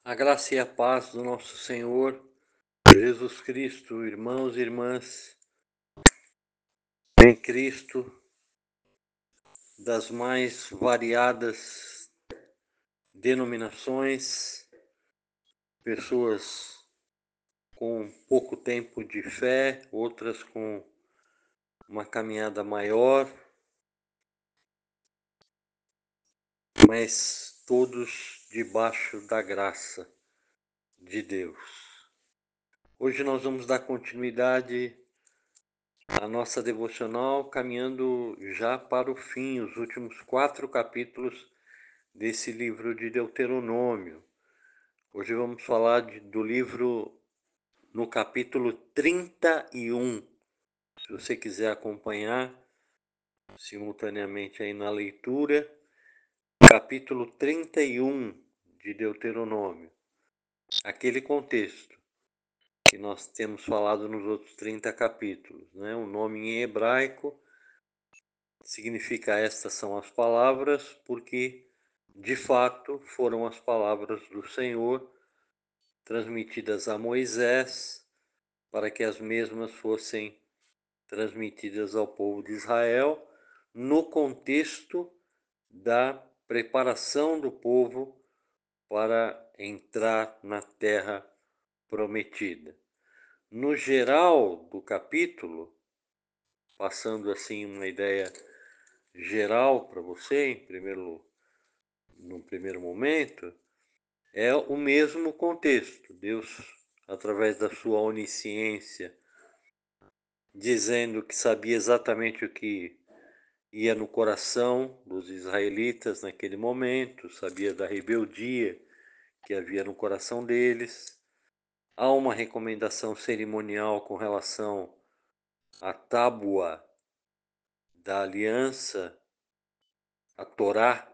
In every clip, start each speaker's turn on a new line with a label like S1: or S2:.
S1: A graça e a paz do nosso Senhor Jesus Cristo, irmãos e irmãs em Cristo, das mais variadas denominações, pessoas com pouco tempo de fé, outras com uma caminhada maior, mas todos debaixo da graça de Deus. Hoje nós vamos dar continuidade à nossa devocional, caminhando já para o fim, os últimos 4 capítulos desse livro de Deuteronômio. Hoje vamos falar do livro no capítulo 31. Se você quiser acompanhar simultaneamente aí na leitura, capítulo 31 de Deuteronômio. Aquele contexto que nós temos falado nos outros 30 capítulos, né? O nome em hebraico significa estas são as palavras, porque de fato foram as palavras do Senhor transmitidas a Moisés, para que as mesmas fossem transmitidas ao povo de Israel, no contexto da preparação do povo para entrar na terra prometida. No geral do capítulo, passando assim uma ideia geral para você, no primeiro momento, é o mesmo contexto. Deus, através da sua onisciência, dizendo que sabia exatamente o que ia no coração dos israelitas naquele momento, sabia da rebeldia que havia no coração deles. Há uma recomendação cerimonial com relação à tábua da aliança, a Torá,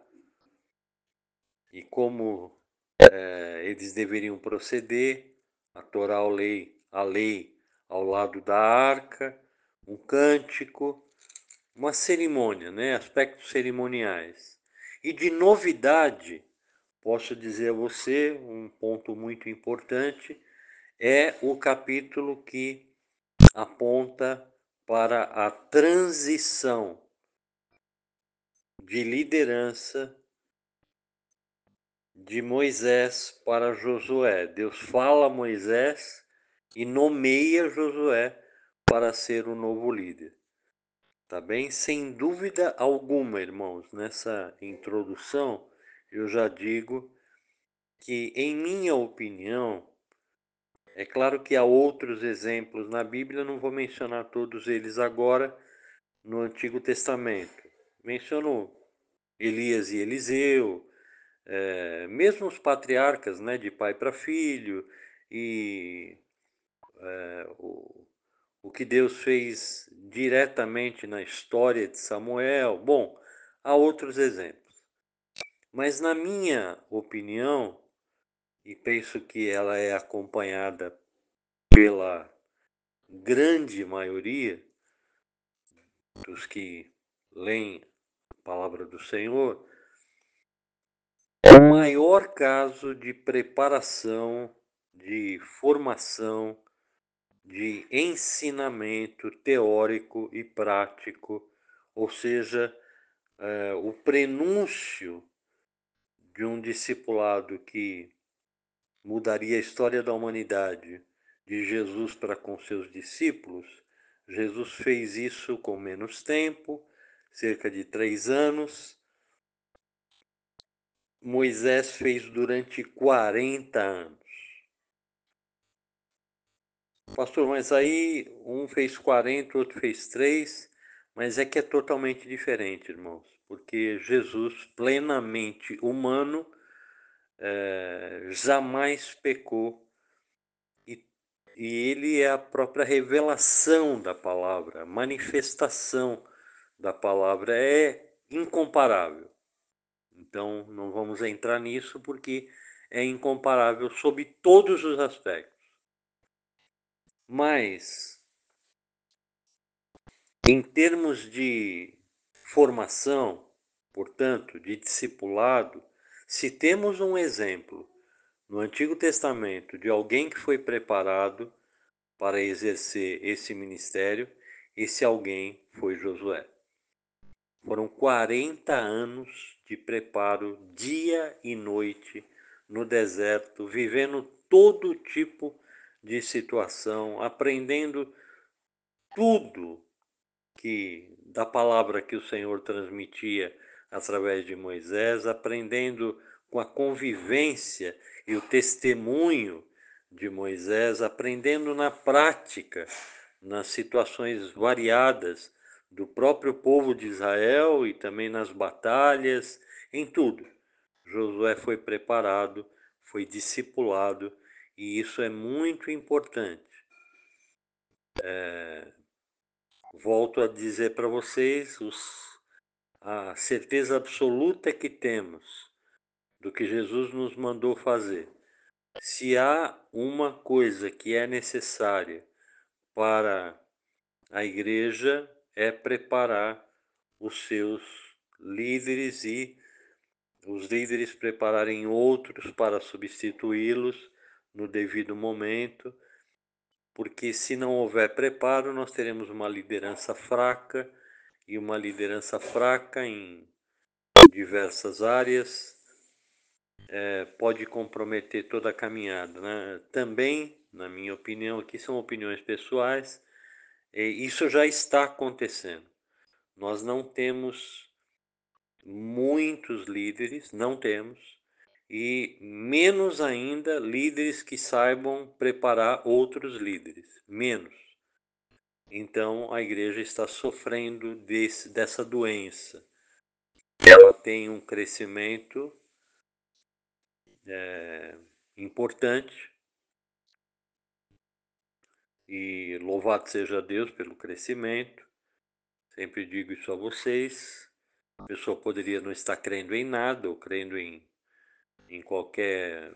S1: e como eles deveriam proceder, a Torá, a lei ao lado da arca, um cântico, uma cerimônia, né? Aspectos cerimoniais. E de novidade, posso dizer a você, um ponto muito importante, é o capítulo que aponta para a transição de liderança de Moisés para Josué. Deus fala a Moisés e nomeia Josué para ser o novo líder. Tá bem? Sem dúvida alguma, irmãos, nessa introdução eu já digo que, em minha opinião, é claro que há outros exemplos na Bíblia, não vou mencionar todos eles agora, no Antigo Testamento. Menciono Elias e Eliseu, mesmo os patriarcas, né, de pai para filho, e o que Deus fez diretamente na história de Samuel. Bom, há outros exemplos. Mas na minha opinião, e penso que ela é acompanhada pela grande maioria dos que leem a palavra do Senhor, o maior caso de preparação, de formação, de ensinamento teórico e prático, ou seja, o prenúncio de um discipulado que mudaria a história da humanidade, de Jesus para com seus discípulos. Jesus fez isso com menos tempo, cerca de 3 anos. Moisés fez durante 40 anos. Pastor, mas aí um fez 40, outro fez 3, mas é que é totalmente diferente, irmãos, porque Jesus, plenamente humano, jamais pecou, e ele é a própria revelação da palavra, a manifestação da palavra, é incomparável. Então não vamos entrar nisso porque é incomparável sob todos os aspectos. Mas, em termos de formação, portanto, de discipulado, se temos um exemplo no Antigo Testamento de alguém que foi preparado para exercer esse ministério, esse alguém foi Josué. Foram 40 anos de preparo, dia e noite, no deserto, vivendo todo tipo de situação, aprendendo tudo que da palavra que o Senhor transmitia através de Moisés, aprendendo com a convivência e o testemunho de Moisés, aprendendo na prática, nas situações variadas do próprio povo de Israel e também nas batalhas, em tudo. Josué foi preparado, foi discipulado, e isso é muito importante. Volto a dizer para vocês, a certeza absoluta que temos do que Jesus nos mandou fazer. Se há uma coisa que é necessária para a igreja, é preparar os seus líderes e os líderes prepararem outros para substituí-los no devido momento, porque se não houver preparo, nós teremos uma liderança fraca, e uma liderança fraca em diversas áreas pode comprometer toda a caminhada, né? Também, na minha opinião, aqui são opiniões pessoais, isso já está acontecendo. Nós não temos muitos líderes, não temos, e menos ainda líderes que saibam preparar outros líderes, menos. Então a igreja está sofrendo dessa doença. Ela tem um crescimento importante, e louvado seja Deus pelo crescimento. Sempre digo isso a vocês. A pessoa poderia não estar crendo em nada, ou crendo em qualquer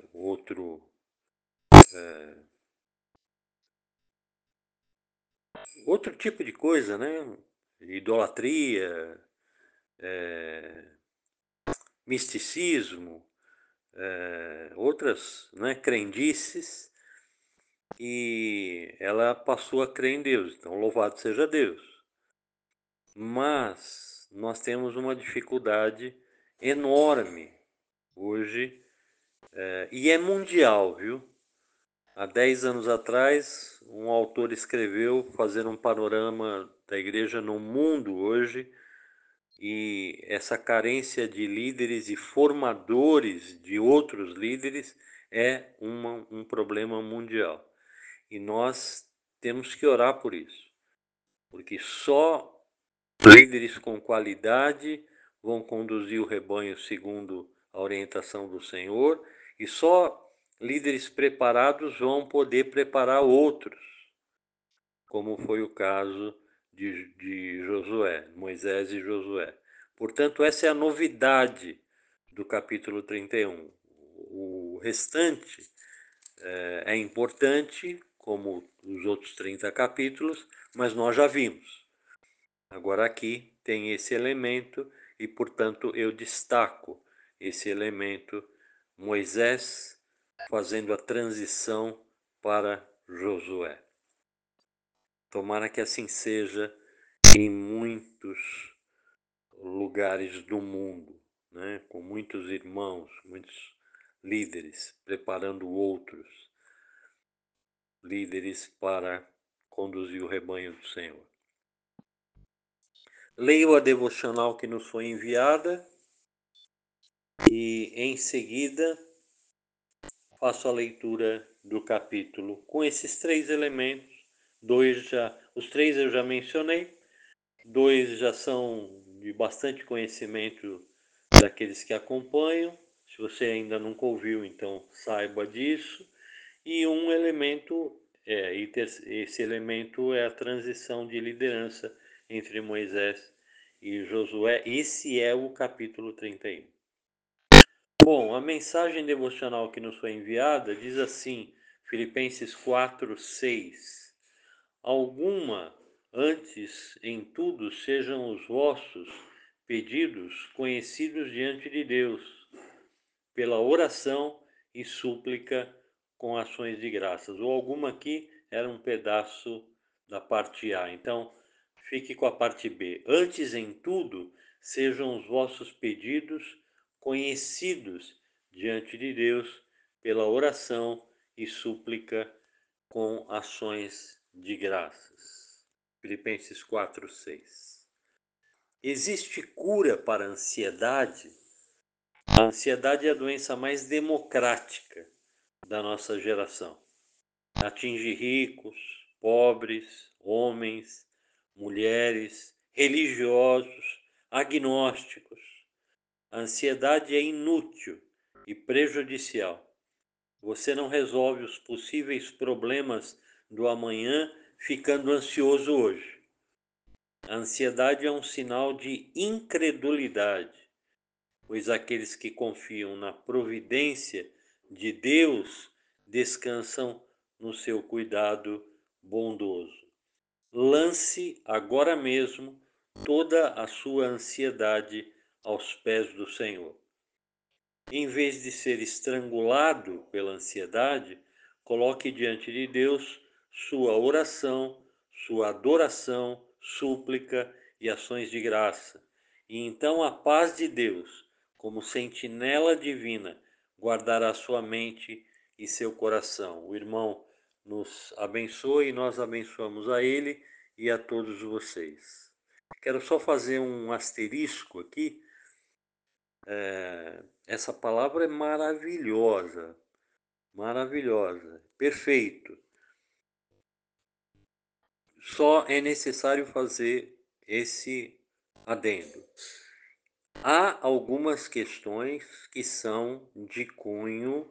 S1: outro tipo de coisa, né? Idolatria, misticismo, outras, né, crendices, e ela passou a crer em Deus. Então, louvado seja Deus. Mas nós temos uma dificuldade enorme hoje, e é mundial, viu? Há 10 anos atrás, um autor escreveu, fazendo um panorama da igreja no mundo hoje, e essa carência de líderes e formadores de outros líderes é um problema mundial. E nós temos que orar por isso, porque só líderes com qualidade vão conduzir o rebanho segundo a orientação do Senhor, e só líderes preparados vão poder preparar outros, como foi o caso de Josué, Moisés e Josué. Portanto, essa é a novidade do capítulo 31. O restante é importante, como os outros 30 capítulos, mas nós já vimos. Agora aqui tem esse elemento, e, portanto, eu destaco esse elemento, Moisés fazendo a transição para Josué. Tomara que assim seja em muitos lugares do mundo, né? Com muitos irmãos, muitos líderes, preparando outros líderes para conduzir o rebanho do Senhor. Leio a devocional que nos foi enviada e, em seguida, faço a leitura do capítulo com esses 3 elementos. Os 3 eu já mencionei, 2 já são de bastante conhecimento daqueles que acompanham. Se você ainda nunca ouviu, então saiba disso. E um elemento, esse elemento é a transição de liderança entre Moisés e Josué. Esse é o capítulo 31. Bom, a mensagem devocional que nos foi enviada diz assim, Filipenses 4:6. Alguma, antes em tudo, sejam os vossos pedidos conhecidos diante de Deus, pela oração e súplica com ações de graças. O alguma aqui era um pedaço da parte A. Então, fique com a parte B. Antes em tudo, sejam os vossos pedidos conhecidos diante de Deus pela oração e súplica com ações de graças. Filipenses 4:6. Existe cura para a ansiedade? A ansiedade é a doença mais democrática da nossa geração. Atinge ricos, pobres, homens, mulheres, religiosos, agnósticos. A ansiedade é inútil e prejudicial. Você não resolve os possíveis problemas do amanhã ficando ansioso hoje. A ansiedade é um sinal de incredulidade, pois aqueles que confiam na providência de Deus descansam no seu cuidado bondoso. Lance agora mesmo toda a sua ansiedade aos pés do Senhor. Em vez de ser estrangulado pela ansiedade, coloque diante de Deus sua oração, sua adoração, súplica e ações de graça. E então a paz de Deus, como sentinela divina, guardará sua mente e seu coração. O irmão nos abençoe e nós abençoamos a ele e a todos vocês. Quero só fazer um asterisco aqui. Essa palavra é maravilhosa, maravilhosa, perfeito. Só é necessário fazer esse adendo. Há algumas questões que são de cunho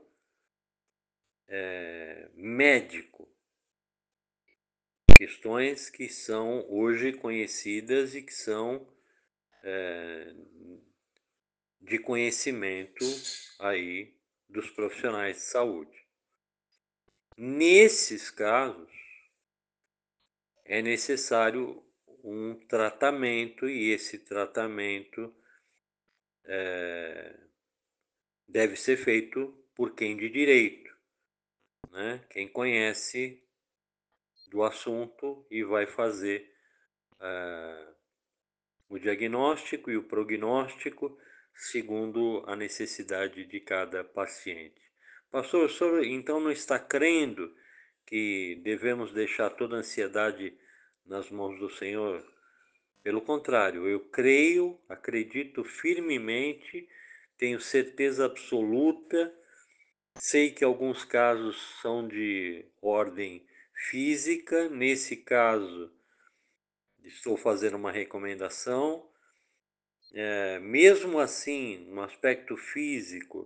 S1: médico, questões que são hoje conhecidas e que são de conhecimento aí dos profissionais de saúde. Nesses casos, é necessário um tratamento e esse tratamento deve ser feito por quem de direito, né? Quem conhece do assunto e vai fazer o diagnóstico e o prognóstico segundo a necessidade de cada paciente. Pastor, o senhor então não está crendo que devemos deixar toda a ansiedade nas mãos do Senhor? Pelo contrário, eu creio, acredito firmemente, tenho certeza absoluta, sei que alguns casos são de ordem física, nesse caso estou fazendo uma recomendação. Mesmo assim, no aspecto físico,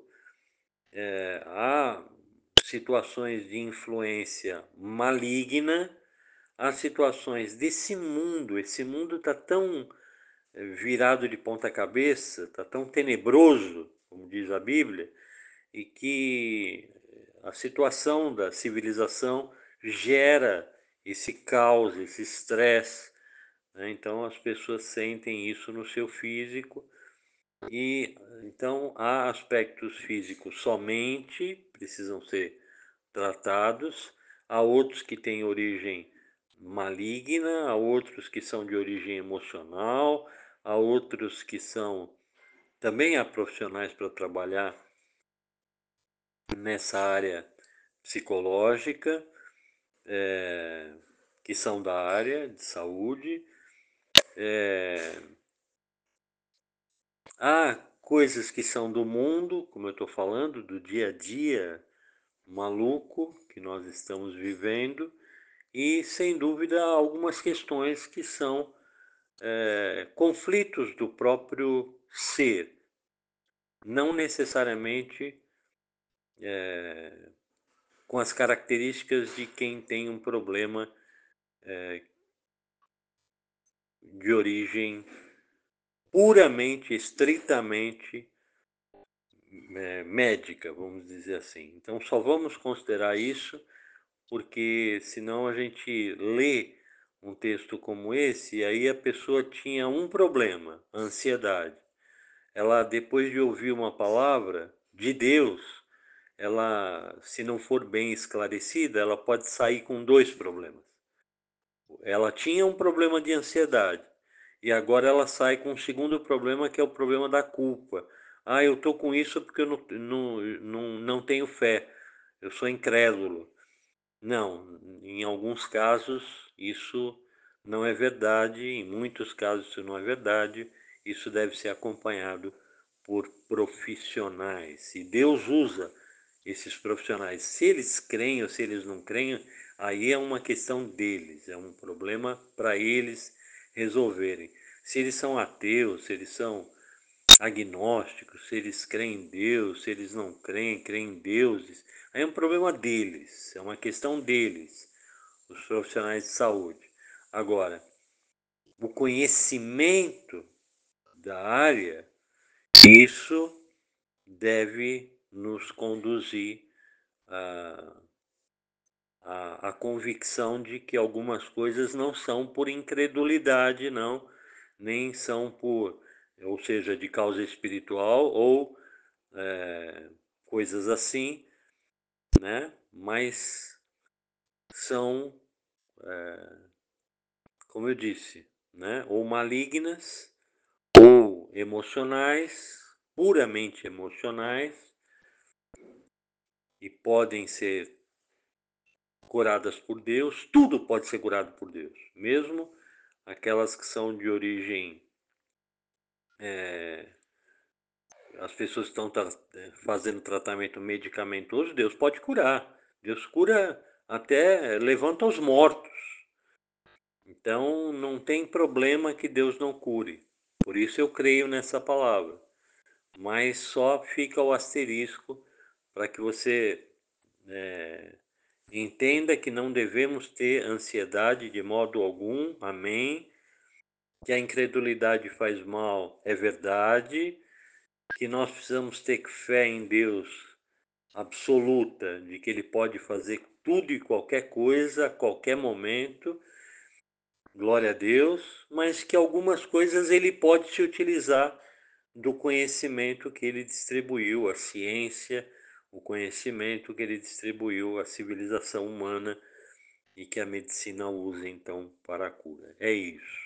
S1: há situações de influência maligna, há situações desse mundo, esse mundo está tão virado de ponta cabeça, está tão tenebroso, como diz a Bíblia, e que a situação da civilização gera esse caos, esse estresse, né? Então as pessoas sentem isso no seu físico e então há aspectos físicos somente precisam ser tratados, há outros que têm origem maligna, há outros que são de origem emocional, há outros que são também há profissionais para trabalhar nessa área psicológica, que são da área de saúde. Há coisas que são do mundo, como eu estou falando, do dia a dia maluco que nós estamos vivendo, e sem dúvida há algumas questões que são conflitos do próprio ser, não necessariamente com as características de quem tem um problema de origem puramente, estritamente médica, vamos dizer assim. Então só vamos considerar isso porque senão a gente lê um texto como esse e aí a pessoa tinha um problema, ansiedade. Ela, depois de ouvir uma palavra de Deus, ela, se não for bem esclarecida, ela pode sair com dois problemas. Ela tinha um problema de ansiedade e agora ela sai com um segundo problema, que é o problema da culpa. Ah, eu estou com isso porque eu não tenho fé, eu sou incrédulo. Não, em alguns casos isso não é verdade, em muitos casos isso não é verdade, isso deve ser acompanhado por profissionais. E Deus usa esses profissionais. Se eles creem ou se eles não creem, aí é uma questão deles, é um problema para eles resolverem. Se eles são ateus, se eles são agnósticos, se eles creem em Deus, se eles não creem, creem em deuses, aí é um problema deles, é uma questão deles, os profissionais de saúde. Agora, o conhecimento da área, isso deve nos conduzir à convicção de que algumas coisas não são por incredulidade, não, nem são por, ou seja, de causa espiritual ou coisas assim, né? Mas são, como eu disse, né? Ou malignas, ou emocionais, puramente emocionais, e podem ser curadas por Deus. Tudo pode ser curado por Deus, mesmo aquelas que são de origem, as pessoas que estão fazendo tratamento medicamentoso, Deus pode curar. Deus cura, até levanta os mortos. Então não tem problema que Deus não cure. Por isso eu creio nessa palavra. Mas só fica o asterisco para que você entenda que não devemos ter ansiedade de modo algum. Amém. Que a incredulidade faz mal, é verdade. Que nós precisamos ter fé em Deus absoluta, de que Ele pode fazer tudo e qualquer coisa, a qualquer momento. Glória a Deus, mas que algumas coisas ele pode se utilizar do conhecimento que ele distribuiu, a ciência, o conhecimento que ele distribuiu à civilização humana e que a medicina usa então para a cura. É isso.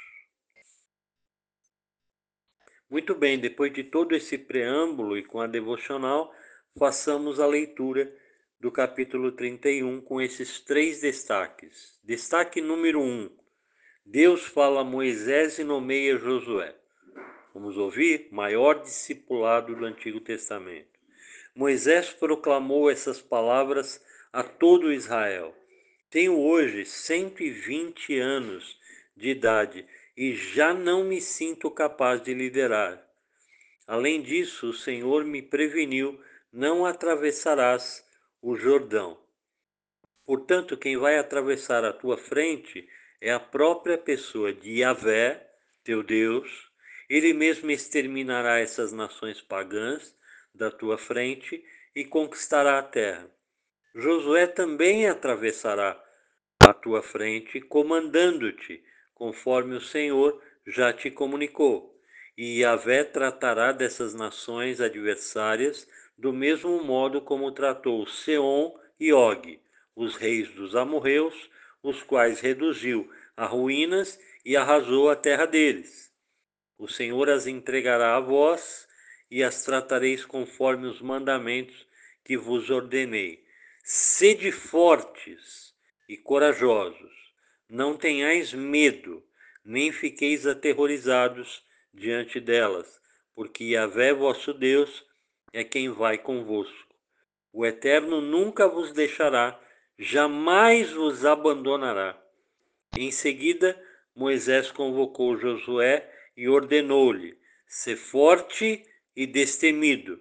S1: Muito bem, depois de todo esse preâmbulo e com a devocional, façamos a leitura do capítulo 31 com esses três destaques. Destaque número 1. Deus fala a Moisés e nomeia Josué. Vamos ouvir? Maior discipulado do Antigo Testamento. Moisés proclamou essas palavras a todo Israel. Tenho hoje 120 anos de idade e já não me sinto capaz de liderar. Além disso, o Senhor me preveniu: não atravessarás o Jordão. Portanto, quem vai atravessar a tua frente é a própria pessoa de Yahvé, teu Deus. Ele mesmo exterminará essas nações pagãs da tua frente e conquistará a terra. Josué também atravessará à tua frente, comandando-te, conforme o Senhor já te comunicou. E Yahvé tratará dessas nações adversárias do mesmo modo como tratou Seom e Og, os reis dos amorreus, os quais reduziu a ruínas e arrasou a terra deles. O Senhor as entregará a vós e as tratareis conforme os mandamentos que vos ordenei. Sede fortes e corajosos, não tenhais medo, nem fiqueis aterrorizados diante delas, porque Yahvé vosso Deus é quem vai convosco. O Eterno nunca vos deixará, jamais vos abandonará. Em seguida, Moisés convocou Josué e ordenou-lhe: sê forte e destemido,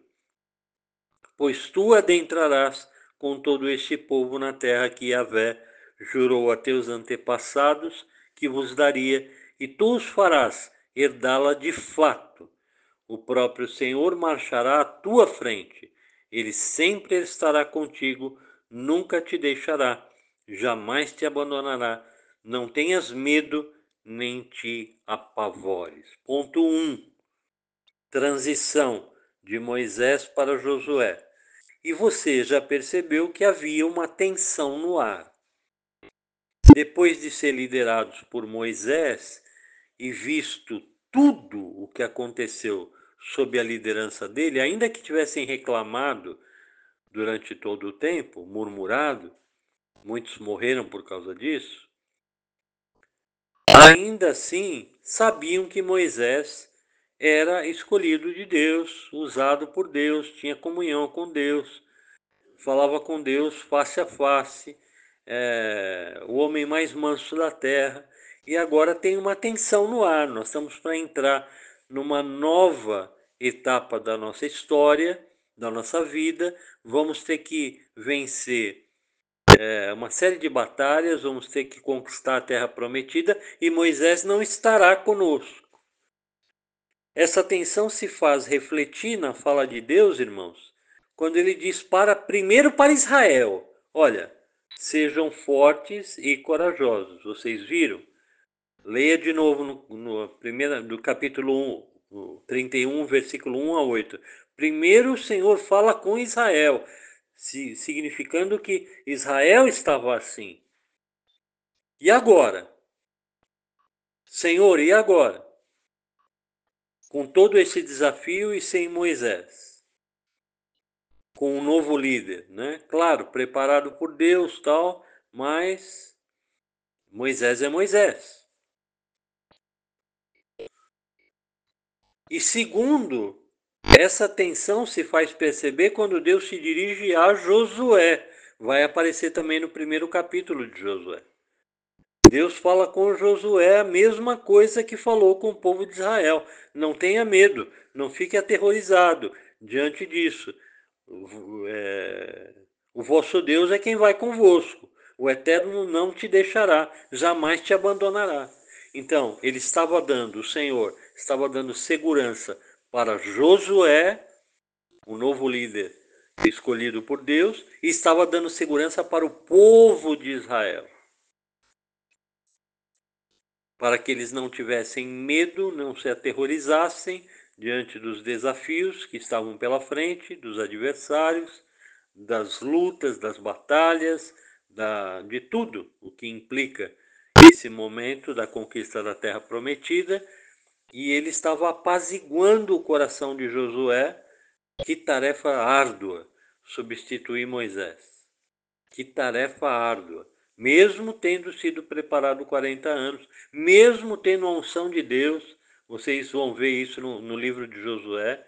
S1: pois tu adentrarás com todo este povo na terra que Yahvé jurou a teus antepassados que vos daria, e tu os farás herdá-la de fato. O próprio Senhor marchará à tua frente. Ele sempre estará contigo, nunca te deixará, jamais te abandonará. Não tenhas medo, nem te apavores. Ponto 1. Transição de Moisés para Josué. E você já percebeu que havia uma tensão no ar. Depois de ser liderados por Moisés e visto tudo o que aconteceu sob a liderança dele, ainda que tivessem reclamado durante todo o tempo, murmurado, muitos morreram por causa disso, ainda assim sabiam que Moisés era escolhido de Deus, usado por Deus, tinha comunhão com Deus, falava com Deus face a face, o homem mais manso da terra. E agora tem uma tensão no ar. Nós estamos para entrar numa nova etapa da nossa história, da nossa vida. Vamos ter que vencer uma série de batalhas, vamos ter que conquistar a terra prometida e Moisés não estará conosco. Essa tensão se faz refletir na fala de Deus, irmãos, quando ele diz primeiro para Israel, olha, sejam fortes e corajosos. Vocês viram? Leia de novo do capítulo 1, 31, versículo 1 a 8. Primeiro o Senhor fala com Israel, significando que Israel estava assim. E agora? Senhor, e agora? Com todo esse desafio e sem Moisés, com um novo líder, né? Claro, preparado por Deus, tal, mas Moisés é Moisés. E segundo, essa tensão se faz perceber quando Deus se dirige a Josué. Vai aparecer também no primeiro capítulo de Josué. Deus fala com Josué a mesma coisa que falou com o povo de Israel. Não tenha medo, não fique aterrorizado diante disso. O vosso Deus é quem vai convosco. O Eterno não te deixará, jamais te abandonará. Então, ele estava dando, o Senhor estava dando segurança para Josué, o novo líder escolhido por Deus, e estava dando segurança para o povo de Israel, para que eles não tivessem medo, não se aterrorizassem diante dos desafios que estavam pela frente, dos adversários, das lutas, das batalhas, de tudo o que implica esse momento da conquista da Terra Prometida. E ele estava apaziguando o coração de Josué. Que tarefa árdua substituir Moisés. Que tarefa árdua. Mesmo tendo sido preparado 40 anos, mesmo tendo a unção de Deus, vocês vão ver isso no livro de Josué,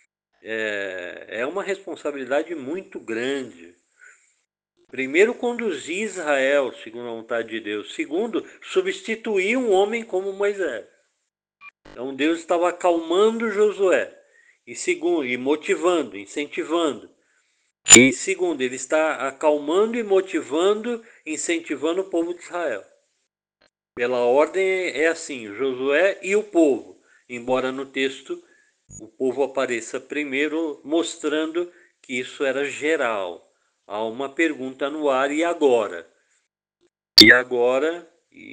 S1: é uma responsabilidade muito grande. Primeiro, conduzir Israel segundo a vontade de Deus. Segundo, substituir um homem como Moisés. Então Deus estava acalmando Josué. E segundo, e motivando, incentivando. E segundo, ele está acalmando e motivando, incentivando o povo de Israel. Pela ordem é assim, Josué e o povo. Embora no texto o povo apareça primeiro, mostrando que isso era geral. Há uma pergunta no ar, e agora? E agora,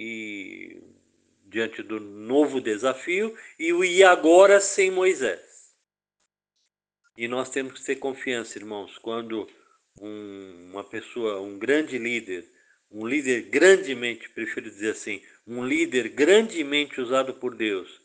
S1: diante do novo desafio, e agora sem Moisés. E nós temos que ter confiança, irmãos, quando uma pessoa, um grande líder, um líder grandemente, prefiro dizer assim, um líder grandemente usado por Deus,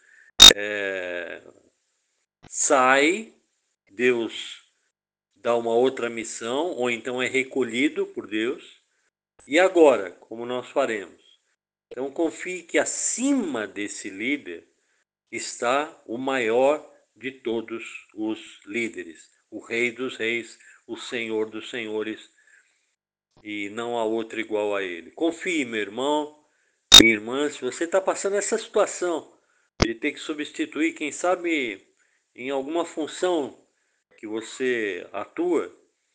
S1: sai, Deus dá uma outra missão, ou então é recolhido por Deus. E agora, como nós faremos? Então confie que acima desse líder está o maior de todos os líderes, o Rei dos Reis, o Senhor dos Senhores, e não há outro igual a ele. Confie, meu irmão, minha irmã, se você está passando essa situação de ter que substituir, quem sabe, em alguma função que você atua,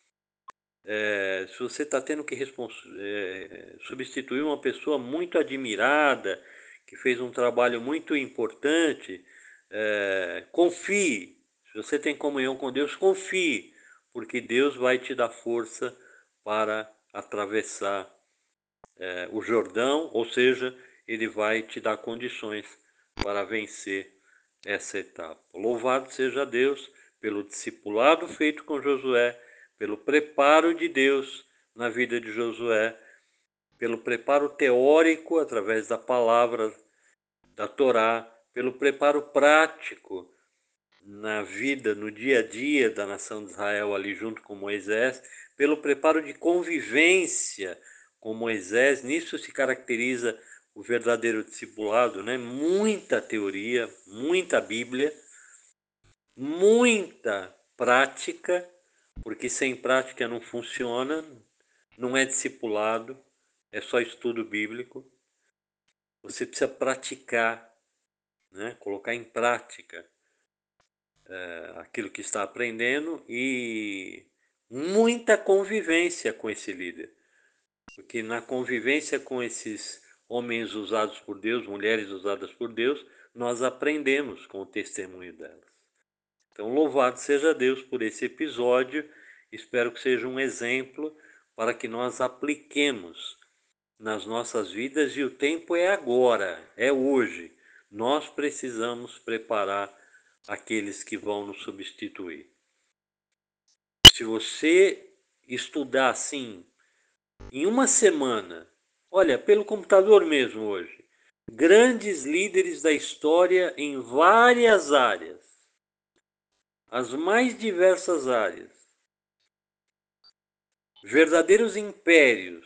S1: se você está tendo que substituir uma pessoa muito admirada, que fez um trabalho muito importante, confie. Se você tem comunhão com Deus, confie, porque Deus vai te dar força para atravessar o Jordão, ou seja, ele vai te dar condições para vencer essa etapa. Louvado seja Deus pelo discipulado feito com Josué, pelo preparo de Deus na vida de Josué, pelo preparo teórico através da palavra da Torá, pelo preparo prático na vida, no dia a dia da nação de Israel ali junto com Moisés, pelo preparo de convivência com Moisés. Nisso se caracteriza o verdadeiro discipulado, né? Muita teoria, muita Bíblia, muita prática, porque sem prática não funciona, não é discipulado, é só estudo bíblico. Você precisa praticar, né? Colocar em prática aquilo que está aprendendo e muita convivência com esse líder. Porque na convivência com esses homens usados por Deus, mulheres usadas por Deus, nós aprendemos com o testemunho delas. Então, louvado seja Deus por esse episódio. Espero que seja um exemplo para que nós apliquemos nas nossas vidas, e o tempo é agora, é hoje. Nós precisamos preparar aqueles que vão nos substituir. Se você estudar assim, em uma semana, olha, pelo computador mesmo hoje, grandes líderes da história em várias áreas, as mais diversas áreas, verdadeiros impérios,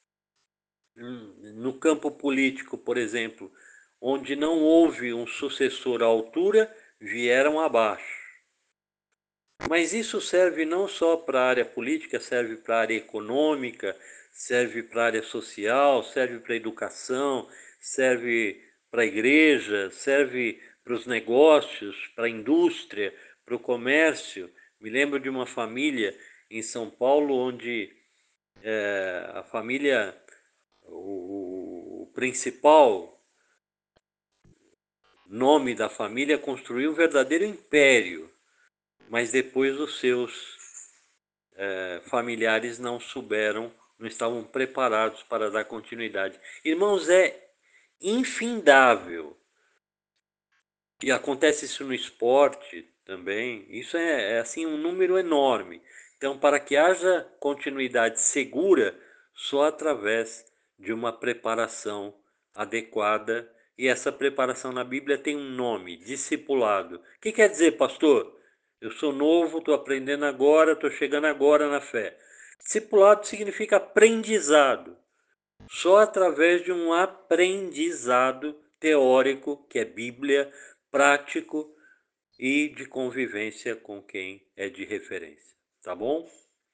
S1: no campo político, por exemplo, onde não houve um sucessor à altura, vieram abaixo. Mas isso serve não só para a área política, serve para a área econômica, serve para a área social, serve para a educação, serve para a igreja, serve para os negócios, para a indústria, para o comércio. Me lembro de uma família em São Paulo onde a família, o principal nome da família construiu um verdadeiro império, mas depois os seus familiares não souberam, não estavam preparados para dar continuidade. Irmãos, é infindável. E acontece isso no esporte também. Isso é assim um número enorme. Então, para que haja continuidade segura, só através de uma preparação adequada. E essa preparação na Bíblia tem um nome, discipulado. O que quer dizer, pastor? Eu sou novo, estou aprendendo agora, estou chegando agora na fé. Discipulado significa aprendizado. Só através de um aprendizado teórico, que é Bíblia, prático e de convivência com quem é de referência. Tá bom?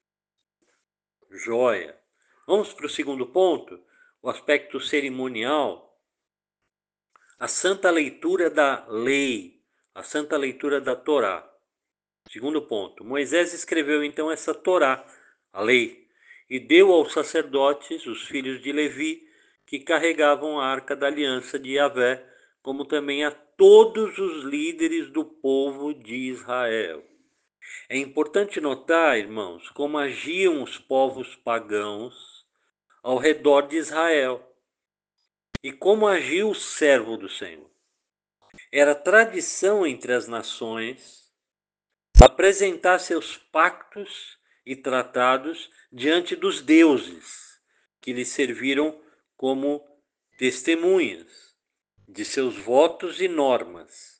S1: Joia. Vamos para o segundo ponto, o aspecto cerimonial. A santa leitura da lei, a santa leitura da Torá. Segundo ponto, Moisés escreveu então essa Torá, a lei, e deu aos sacerdotes, os filhos de Levi, que carregavam a arca da aliança de Yahvé, como também a todos os líderes do povo de Israel. É importante notar, irmãos, como agiam os povos pagãos ao redor de Israel e como agiu o servo do Senhor. Era tradição entre as nações apresentar seus pactos e tratados diante dos deuses, que lhe serviram como testemunhas de seus votos e normas.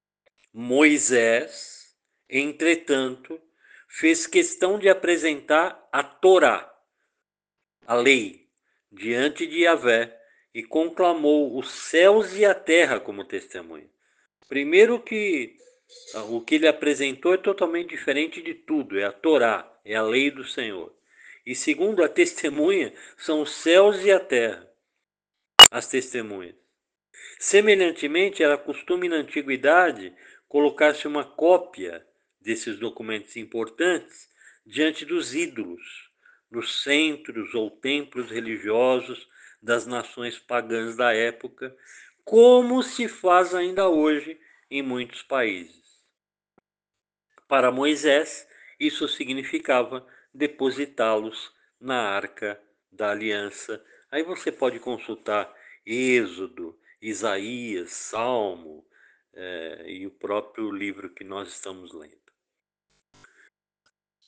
S1: Moisés, entretanto, fez questão de apresentar a Torá, a lei, diante de Yahvé, e conclamou os céus e a terra como testemunha. Primeiro que o que ele apresentou é totalmente diferente de tudo, é a Torá, é a lei do Senhor. E segundo, a testemunha são os céus e a terra, as testemunhas. Semelhantemente, era costume na antiguidade colocar-se uma cópia desses documentos importantes diante dos ídolos, nos centros ou templos religiosos das nações pagãs da época, como se faz ainda hoje em muitos países. Para Moisés, isso significava depositá-los na arca da aliança. Aí você pode consultar Êxodo, Isaías, Salmo e o próprio livro que nós estamos lendo.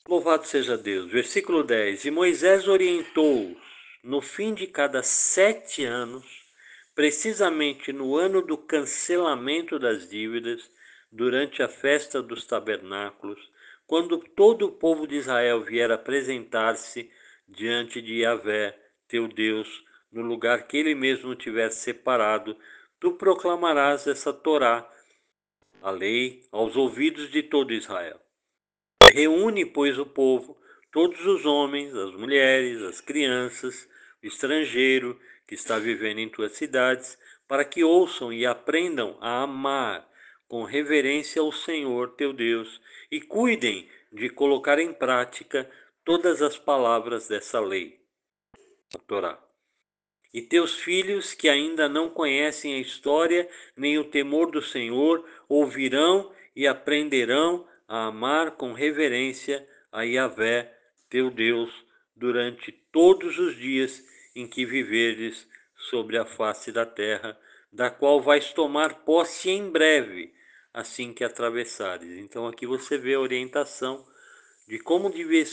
S1: Louvado seja Deus. Versículo 10. E Moisés orientou-os no fim de cada 7 anos, precisamente no ano do cancelamento das dívidas, durante a festa dos tabernáculos, quando todo o povo de Israel vier apresentar-se diante de Yahvé, teu Deus, no lugar que ele mesmo tiver separado, tu proclamarás essa Torá, a lei, aos ouvidos de todo Israel. Reúne, pois, o povo, todos os homens, as mulheres, as crianças, o estrangeiro que está vivendo em tuas cidades, para que ouçam e aprendam a amar com reverência ao Senhor teu Deus e cuidem de colocar em prática todas as palavras dessa lei, a Torá. E teus filhos, que ainda não conhecem a história nem o temor do Senhor, ouvirão e aprenderão a amar com reverência a Yahvé, teu Deus, durante todos os dias em que viveres sobre a face da terra, da qual vais tomar posse em breve, assim que atravessares. Então aqui você vê a orientação de como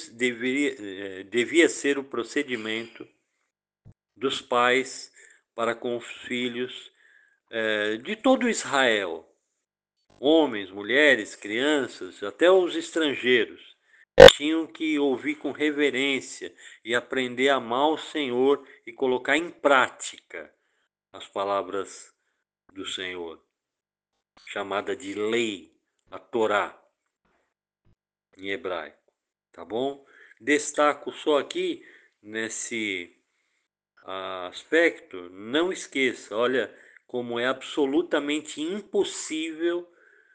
S1: devia ser o procedimento dos pais para com os filhos de todo Israel, homens, mulheres, crianças, até os estrangeiros, tinham que ouvir com reverência e aprender a amar o Senhor e colocar em prática as palavras do Senhor, chamada de lei, a Torá, em hebraico, tá bom? Destaco só aqui nesse aspecto, não esqueça, olha, como é absolutamente impossível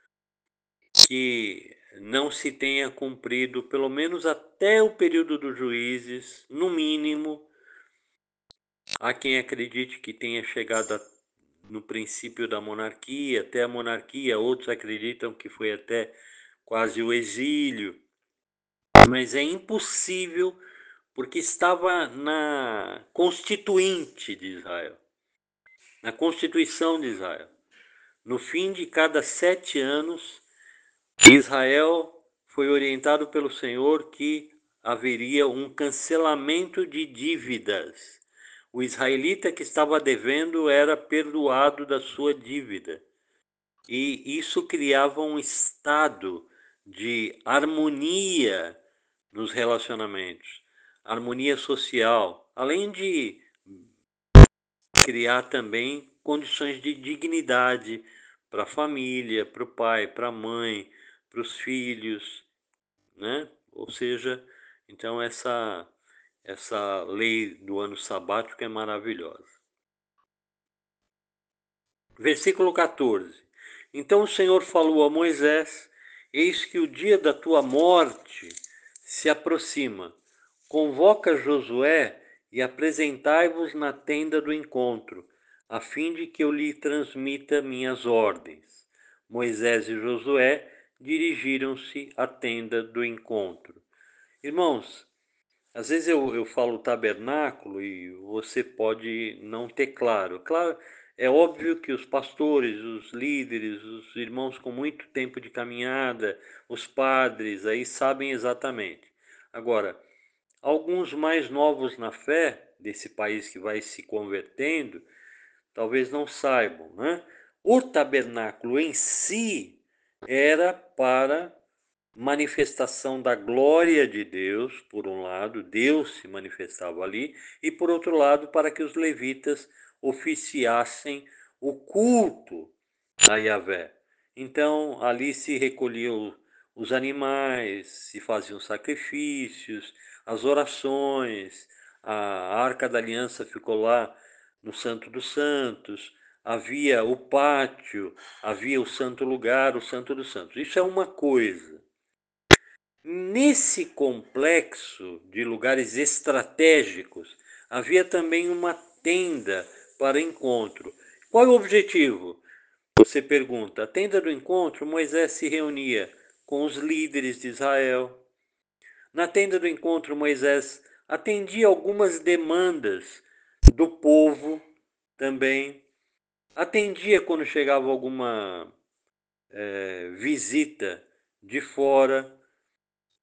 S1: que não se tenha cumprido, pelo menos até o período dos juízes, no mínimo, há quem acredite que tenha chegado no princípio da monarquia, até a monarquia, outros acreditam que foi até quase o exílio, mas é impossível porque estava na Constituinte de Israel, na Constituição de Israel. No fim de cada 7 anos, Israel foi orientado pelo Senhor que haveria um cancelamento de dívidas. O israelita que estava devendo era perdoado da sua dívida. E isso criava um estado de harmonia nos relacionamentos, harmonia social, além de criar também condições de dignidade para a família, para o pai, para a mãe, para os filhos, né? Ou seja, então essa lei do ano sabático é maravilhosa. Versículo 14. Então o Senhor falou a Moisés: Eis que o dia da tua morte se aproxima. Convoca Josué e apresentai-vos na tenda do encontro, a fim de que eu lhe transmita minhas ordens. Moisés e Josué dirigiram-se à tenda do encontro. Irmãos, às vezes eu falo tabernáculo e você pode não ter claro. Claro, é óbvio que os pastores, os líderes, os irmãos com muito tempo de caminhada, os padres aí sabem exatamente. Agora, alguns mais novos na fé, desse país que vai se convertendo, talvez não saibam, né? O tabernáculo em si era para manifestação da glória de Deus, por um lado, Deus se manifestava ali, e por outro lado, para que os levitas oficiassem o culto a Yahvé. Então, ali se recolhiam os animais, se faziam sacrifícios, as orações, a Arca da Aliança ficou lá no Santo dos Santos, havia o pátio, havia o santo lugar, o Santo dos Santos. Isso é uma coisa. Nesse complexo de lugares estratégicos, havia também uma tenda para encontro. Qual é o objetivo? Você pergunta. A tenda do encontro, Moisés se reunia com os líderes de Israel. Na tenda do encontro, Moisés atendia algumas demandas do povo também. Atendia quando chegava alguma visita de fora.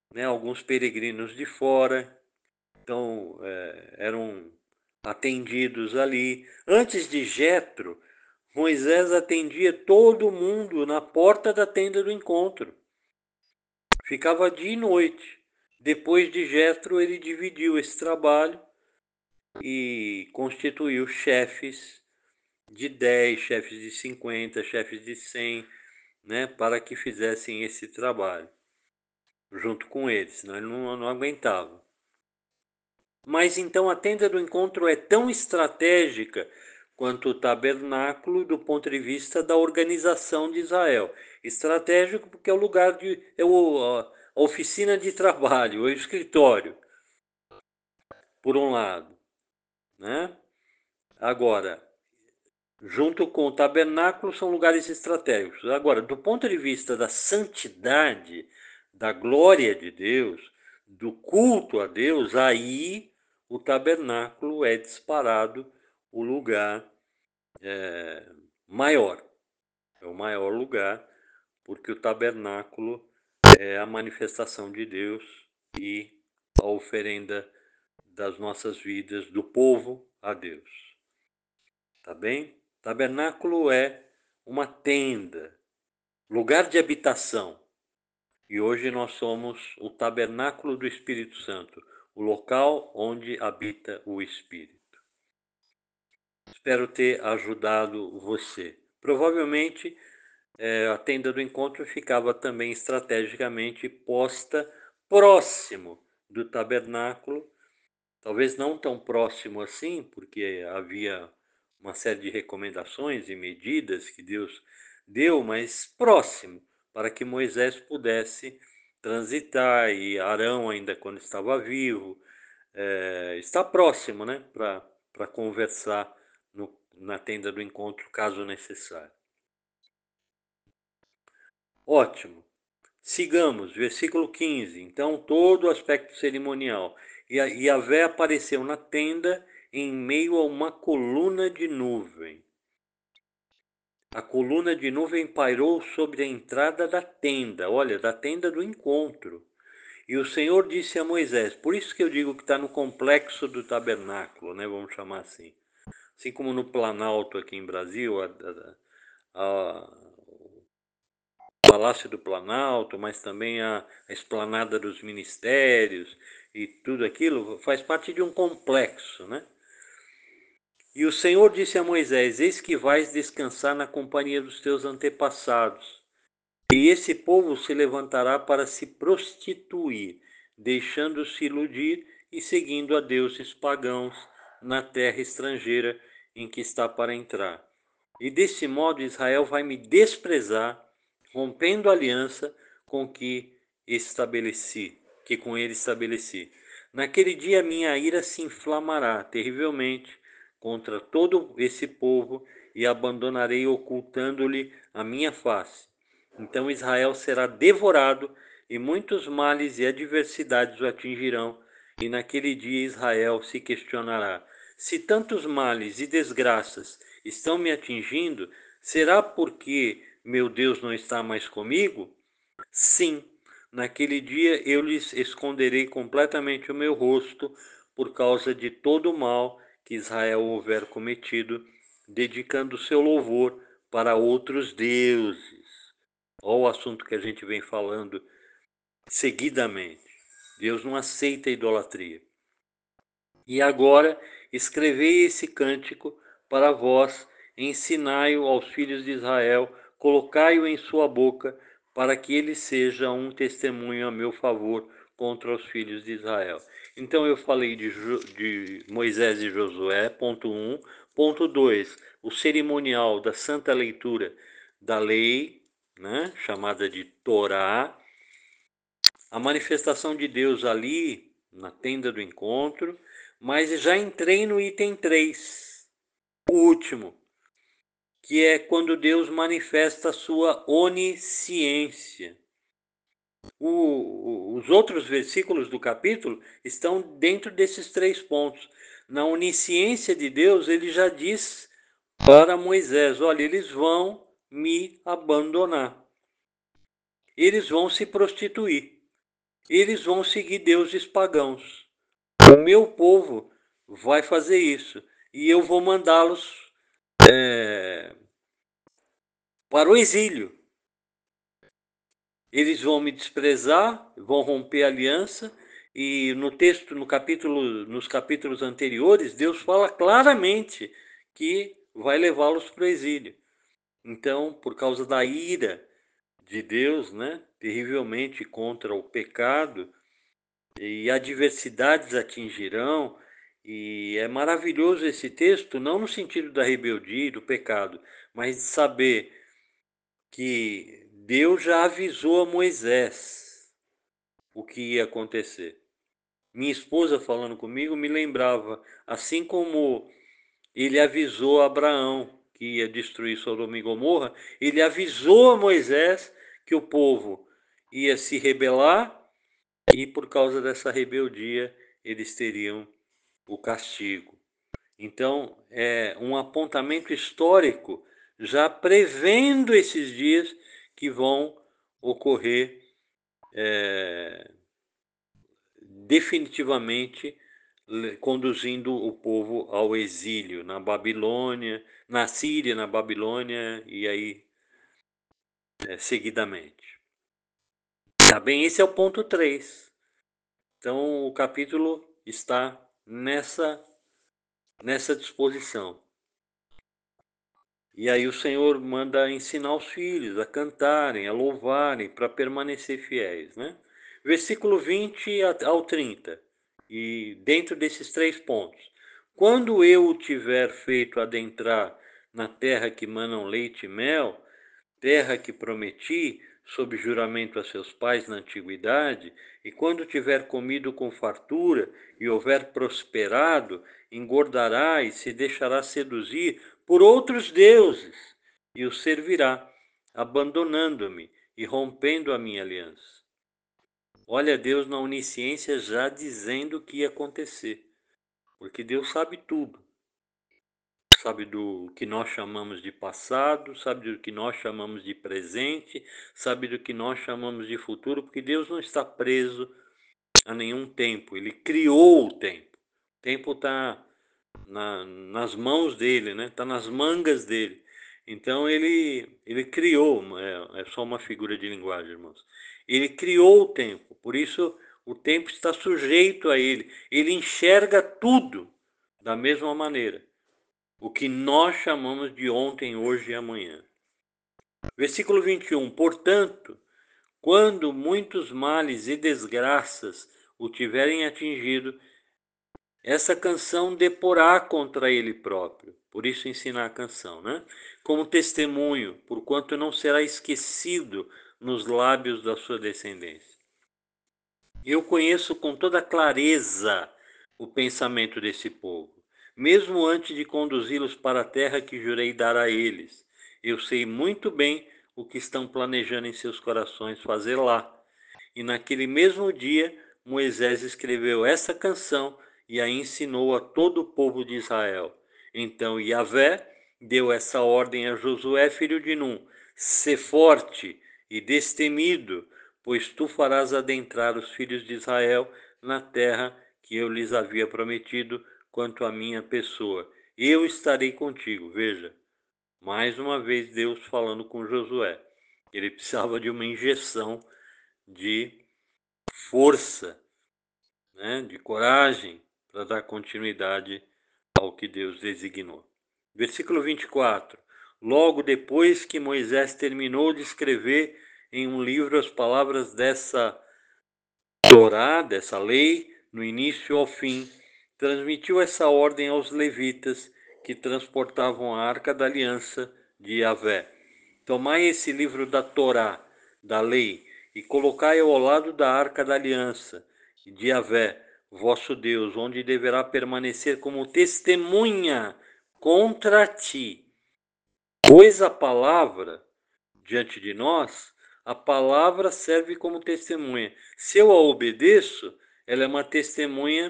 S1: né, alguns peregrinos de fora, então eram atendidos ali. Antes de Jetro, Moisés atendia todo mundo na porta da tenda do encontro. Ficava dia e noite. Depois de Jetro, ele dividiu esse trabalho e constituiu chefes de 10, chefes de 50, chefes de 100, né, para que fizessem esse trabalho junto com eles, senão ele não aguentava. Mas então a tenda do encontro é tão estratégica quanto o tabernáculo do ponto de vista da organização de Israel. Estratégico porque é o lugar de a oficina de trabalho, o escritório, por um lado, né? Agora, junto com o tabernáculo são lugares estratégicos. Agora, do ponto de vista da santidade, da glória de Deus, do culto a Deus, aí o tabernáculo é disparado o lugar maior. É o maior lugar, porque o tabernáculo é a manifestação de Deus e a oferenda das nossas vidas, do povo a Deus. Tá bem? Tabernáculo é uma tenda, lugar de habitação. E hoje nós somos o tabernáculo do Espírito Santo, o local onde habita o Espírito. Espero ter ajudado você. Provavelmente a tenda do encontro ficava também estrategicamente posta próximo do tabernáculo, talvez não tão próximo assim, porque havia uma série de recomendações e medidas que Deus deu, mas próximo, para que Moisés pudesse transitar, e Arão, ainda quando estava vivo, está próximo, né, para conversar na tenda do encontro, caso necessário. Ótimo. Sigamos, versículo 15. Então, todo o aspecto cerimonial. E Yahvé apareceu na tenda em meio a uma coluna de nuvem. A coluna de nuvem pairou sobre a entrada da tenda, olha, da tenda do encontro. E o Senhor disse a Moisés, por isso que eu digo que está no complexo do tabernáculo, né? Vamos chamar assim. Assim como no Planalto aqui em Brasil, o Palácio do Planalto, mas também a Esplanada dos Ministérios e tudo aquilo faz parte de um complexo, né? E o Senhor disse a Moisés, eis que vais descansar na companhia dos teus antepassados. E esse povo se levantará para se prostituir, deixando-se iludir e seguindo a deuses pagãos na terra estrangeira em que está para entrar. E desse modo Israel vai me desprezar, rompendo a aliança com que com ele estabeleci. Naquele dia minha ira se inflamará terrivelmente contra todo esse povo e abandonarei ocultando-lhe a minha face. Então Israel será devorado e muitos males e adversidades o atingirão, e naquele dia Israel se questionará: se tantos males e desgraças estão me atingindo, será porque meu Deus não está mais comigo? Sim, naquele dia eu lhes esconderei completamente o meu rosto por causa de todo o mal que Israel houver cometido, dedicando seu louvor para outros deuses. Olha o assunto que a gente vem falando seguidamente. Deus não aceita a idolatria. E agora escrevei esse cântico para vós, ensinai-o aos filhos de Israel, colocai-o em sua boca, para que ele seja um testemunho a meu favor contra os filhos de Israel. Então eu falei de Moisés e Josué, ponto 1. Ponto 2, o cerimonial da santa leitura da lei, né, chamada de Torá, a manifestação de Deus ali na tenda do encontro, mas já entrei no item 3, o último, que é quando Deus manifesta a sua onisciência. Os outros versículos do capítulo estão dentro desses 3 pontos. Na onisciência de Deus, ele já diz para Moisés, olha, eles vão me abandonar. Eles vão se prostituir. eles vão seguir deuses pagãos. O meu povo vai fazer isso. E eu vou mandá-los para o exílio. Eles vão me desprezar, vão romper a aliança, e no texto, nos capítulos anteriores, Deus fala claramente que vai levá-los para o exílio. Então, por causa da ira de Deus, né, terrivelmente contra o pecado, e adversidades atingirão, e é maravilhoso esse texto, não no sentido da rebeldia e do pecado, mas de saber que Deus já avisou a Moisés o que ia acontecer. Minha esposa falando comigo me lembrava, assim como ele avisou a Abraão que ia destruir Sodoma e Gomorra, ele avisou a Moisés que o povo ia se rebelar e por causa dessa rebeldia eles teriam o castigo. Então, é um apontamento histórico já prevendo esses dias que vão ocorrer definitivamente, conduzindo o povo ao exílio na Babilônia, na Síria, na Babilônia e aí seguidamente. Tá bem? Esse é o ponto 3. Então o capítulo está nessa disposição. E aí o Senhor manda ensinar os filhos a cantarem, a louvarem, para permanecer fiéis, né? Versículo 20 ao 30. E dentro desses 3 pontos. Quando eu o tiver feito adentrar na terra que manam leite e mel, terra que prometi, sob juramento a seus pais na antiguidade, e quando tiver comido com fartura e houver prosperado, engordará e se deixará seduzir por outros deuses, e os servirá, abandonando-me e rompendo a minha aliança. Olha Deus na onisciência já dizendo o que ia acontecer, porque Deus sabe tudo. Sabe do que nós chamamos de passado, sabe do que nós chamamos de presente, sabe do que nós chamamos de futuro, porque Deus não está preso a nenhum tempo, Ele criou o tempo. O tempo está nas mãos dele, né? Está nas mangas dele. Então ele criou, é só uma figura de linguagem, irmãos. Ele criou o tempo, por isso o tempo está sujeito a ele. Ele enxerga tudo da mesma maneira. O que nós chamamos de ontem, hoje e amanhã. Versículo 21. Portanto, quando muitos males e desgraças o tiverem atingido, essa canção deporá contra ele próprio. Por isso ensina a canção, né? Como testemunho, porquanto não será esquecido nos lábios da sua descendência. Eu conheço com toda clareza o pensamento desse povo. Mesmo antes de conduzi-los para a terra que jurei dar a eles, eu sei muito bem o que estão planejando em seus corações fazer lá. E naquele mesmo dia, Moisés escreveu essa canção e a ensinou a todo o povo de Israel. Então Yahvé deu essa ordem a Josué, filho de Num: sê forte e destemido, pois tu farás adentrar os filhos de Israel na terra que eu lhes havia prometido quanto à minha pessoa. Eu estarei contigo. Veja, mais uma vez Deus falando com Josué. Ele precisava de uma injeção de força, né, de coragem para dar continuidade ao que Deus designou. Versículo 24. Logo depois que Moisés terminou de escrever em um livro as palavras dessa Torá, dessa lei, no início ao fim, transmitiu essa ordem aos levitas que transportavam a arca da aliança de Yahvé. Tomai esse livro da Torá, da lei, e colocai-o ao lado da arca da aliança de Yahvé, vosso Deus, onde deverá permanecer como testemunha contra ti. Pois a palavra diante de nós, a palavra serve como testemunha. Se eu a obedeço, ela é uma testemunha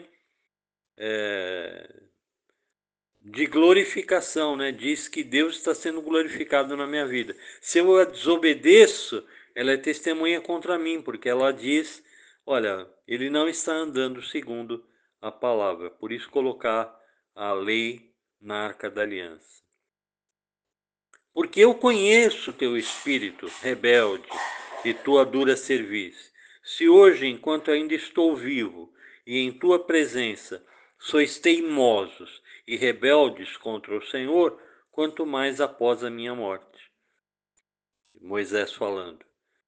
S1: de glorificação, né? Diz que Deus está sendo glorificado na minha vida. Se eu a desobedeço, ela é testemunha contra mim, porque ela diz olha, ele não está andando segundo a palavra, por isso colocar a lei na Arca da Aliança. Porque eu conheço teu espírito rebelde e tua dura cerviz. Se hoje, enquanto ainda estou vivo, e em tua presença, sois teimosos e rebeldes contra o Senhor, quanto mais após a minha morte. Moisés falando.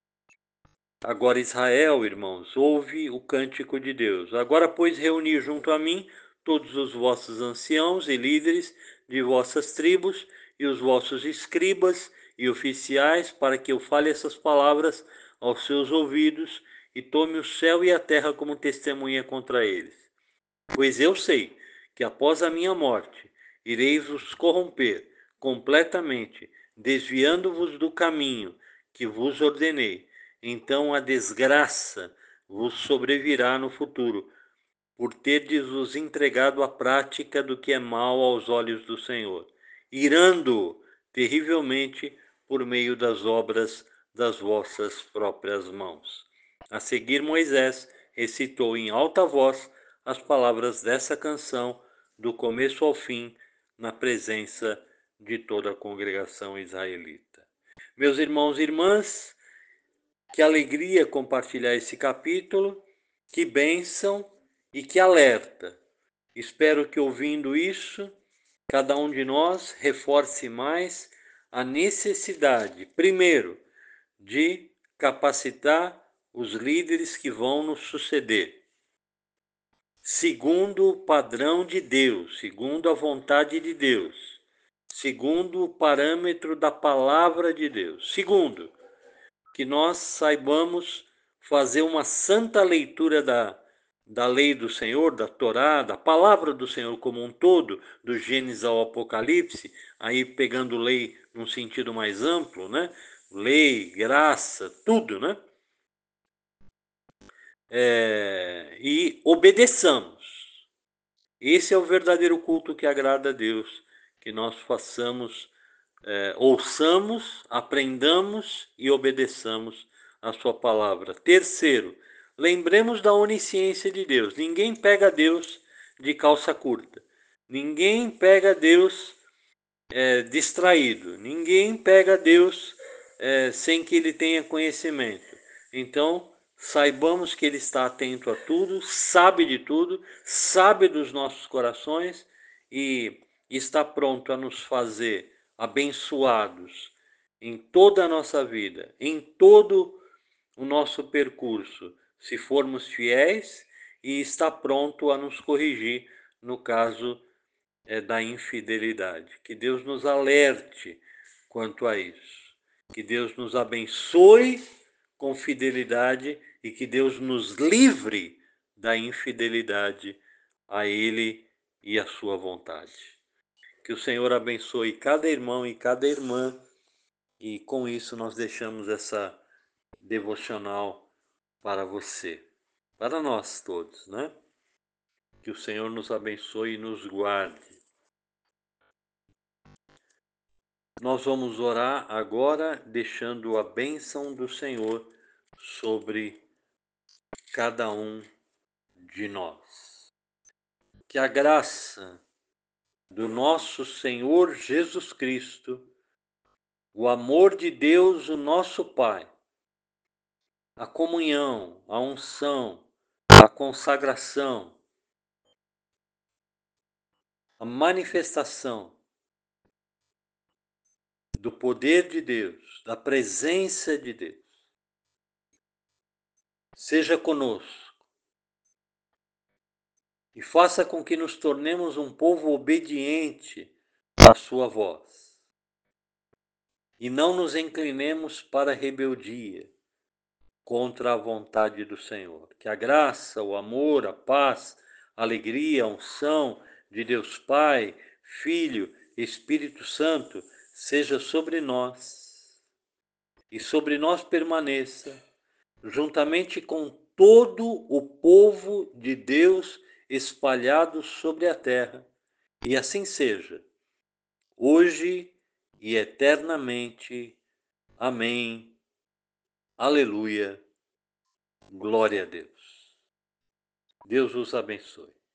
S1: Agora, Israel, irmãos, ouve o cântico de Deus. Agora, pois, reuni junto a mim todos os vossos anciãos e líderes de vossas tribos e os vossos escribas e oficiais, para que eu fale essas palavras aos seus ouvidos e tome o céu e a terra como testemunha contra eles. Pois eu sei que após a minha morte irei vos corromper completamente, desviando-vos do caminho que vos ordenei. Então a desgraça vos sobrevirá no futuro, por terdes-vos entregado à prática do que é mal aos olhos do Senhor, irando terrivelmente por meio das obras das vossas próprias mãos. A seguir, Moisés recitou em alta voz as palavras dessa canção, do começo ao fim, na presença de toda a congregação israelita. Meus irmãos e irmãs, que alegria compartilhar esse capítulo, que bênção e que alerta. Espero que ouvindo isso, cada um de nós reforce mais a necessidade, primeiro, de capacitar os líderes que vão nos suceder, segundo o padrão de Deus, segundo a vontade de Deus, segundo o parâmetro da palavra de Deus. Segundo, que nós saibamos fazer uma santa leitura da lei do Senhor, da Torá, da palavra do Senhor como um todo, do Gênesis ao Apocalipse, aí pegando lei num sentido mais amplo, né? Lei, graça, tudo, né? E obedeçamos. Esse é o verdadeiro culto que agrada a Deus, que nós façamos, ouçamos, aprendamos e obedeçamos a sua palavra. Terceiro, lembremos da onisciência de Deus. Ninguém pega Deus de calça curta. Ninguém pega Deus distraído. Ninguém pega Deus sem que ele tenha conhecimento. Então, saibamos que ele está atento a tudo, sabe de tudo, sabe dos nossos corações e está pronto a nos fazer abençoados em toda a nossa vida, em todo o nosso percurso, se formos fiéis, e está pronto a nos corrigir no caso da infidelidade. Que Deus nos alerte quanto a isso. Que Deus nos abençoe com fidelidade e que Deus nos livre da infidelidade a Ele e à sua vontade. Que o Senhor abençoe cada irmão e cada irmã, e com isso nós deixamos essa devocional para você, para nós todos, né? Que o Senhor nos abençoe e nos guarde. Nós vamos orar agora, deixando a bênção do Senhor sobre cada um de nós. Que a graça do nosso Senhor Jesus Cristo, o amor de Deus, o nosso Pai, a comunhão, a unção, a consagração, a manifestação do poder de Deus, da presença de Deus, seja conosco e faça com que nos tornemos um povo obediente à sua voz e não nos inclinemos para a rebeldia contra a vontade do Senhor. Que a graça, o amor, a paz, a alegria, a unção de Deus Pai, Filho, Espírito Santo seja sobre nós e sobre nós permaneça, juntamente com todo o povo de Deus espalhado sobre a terra. E assim seja, hoje e eternamente. Amém. Aleluia. Glória a Deus. Deus os abençoe.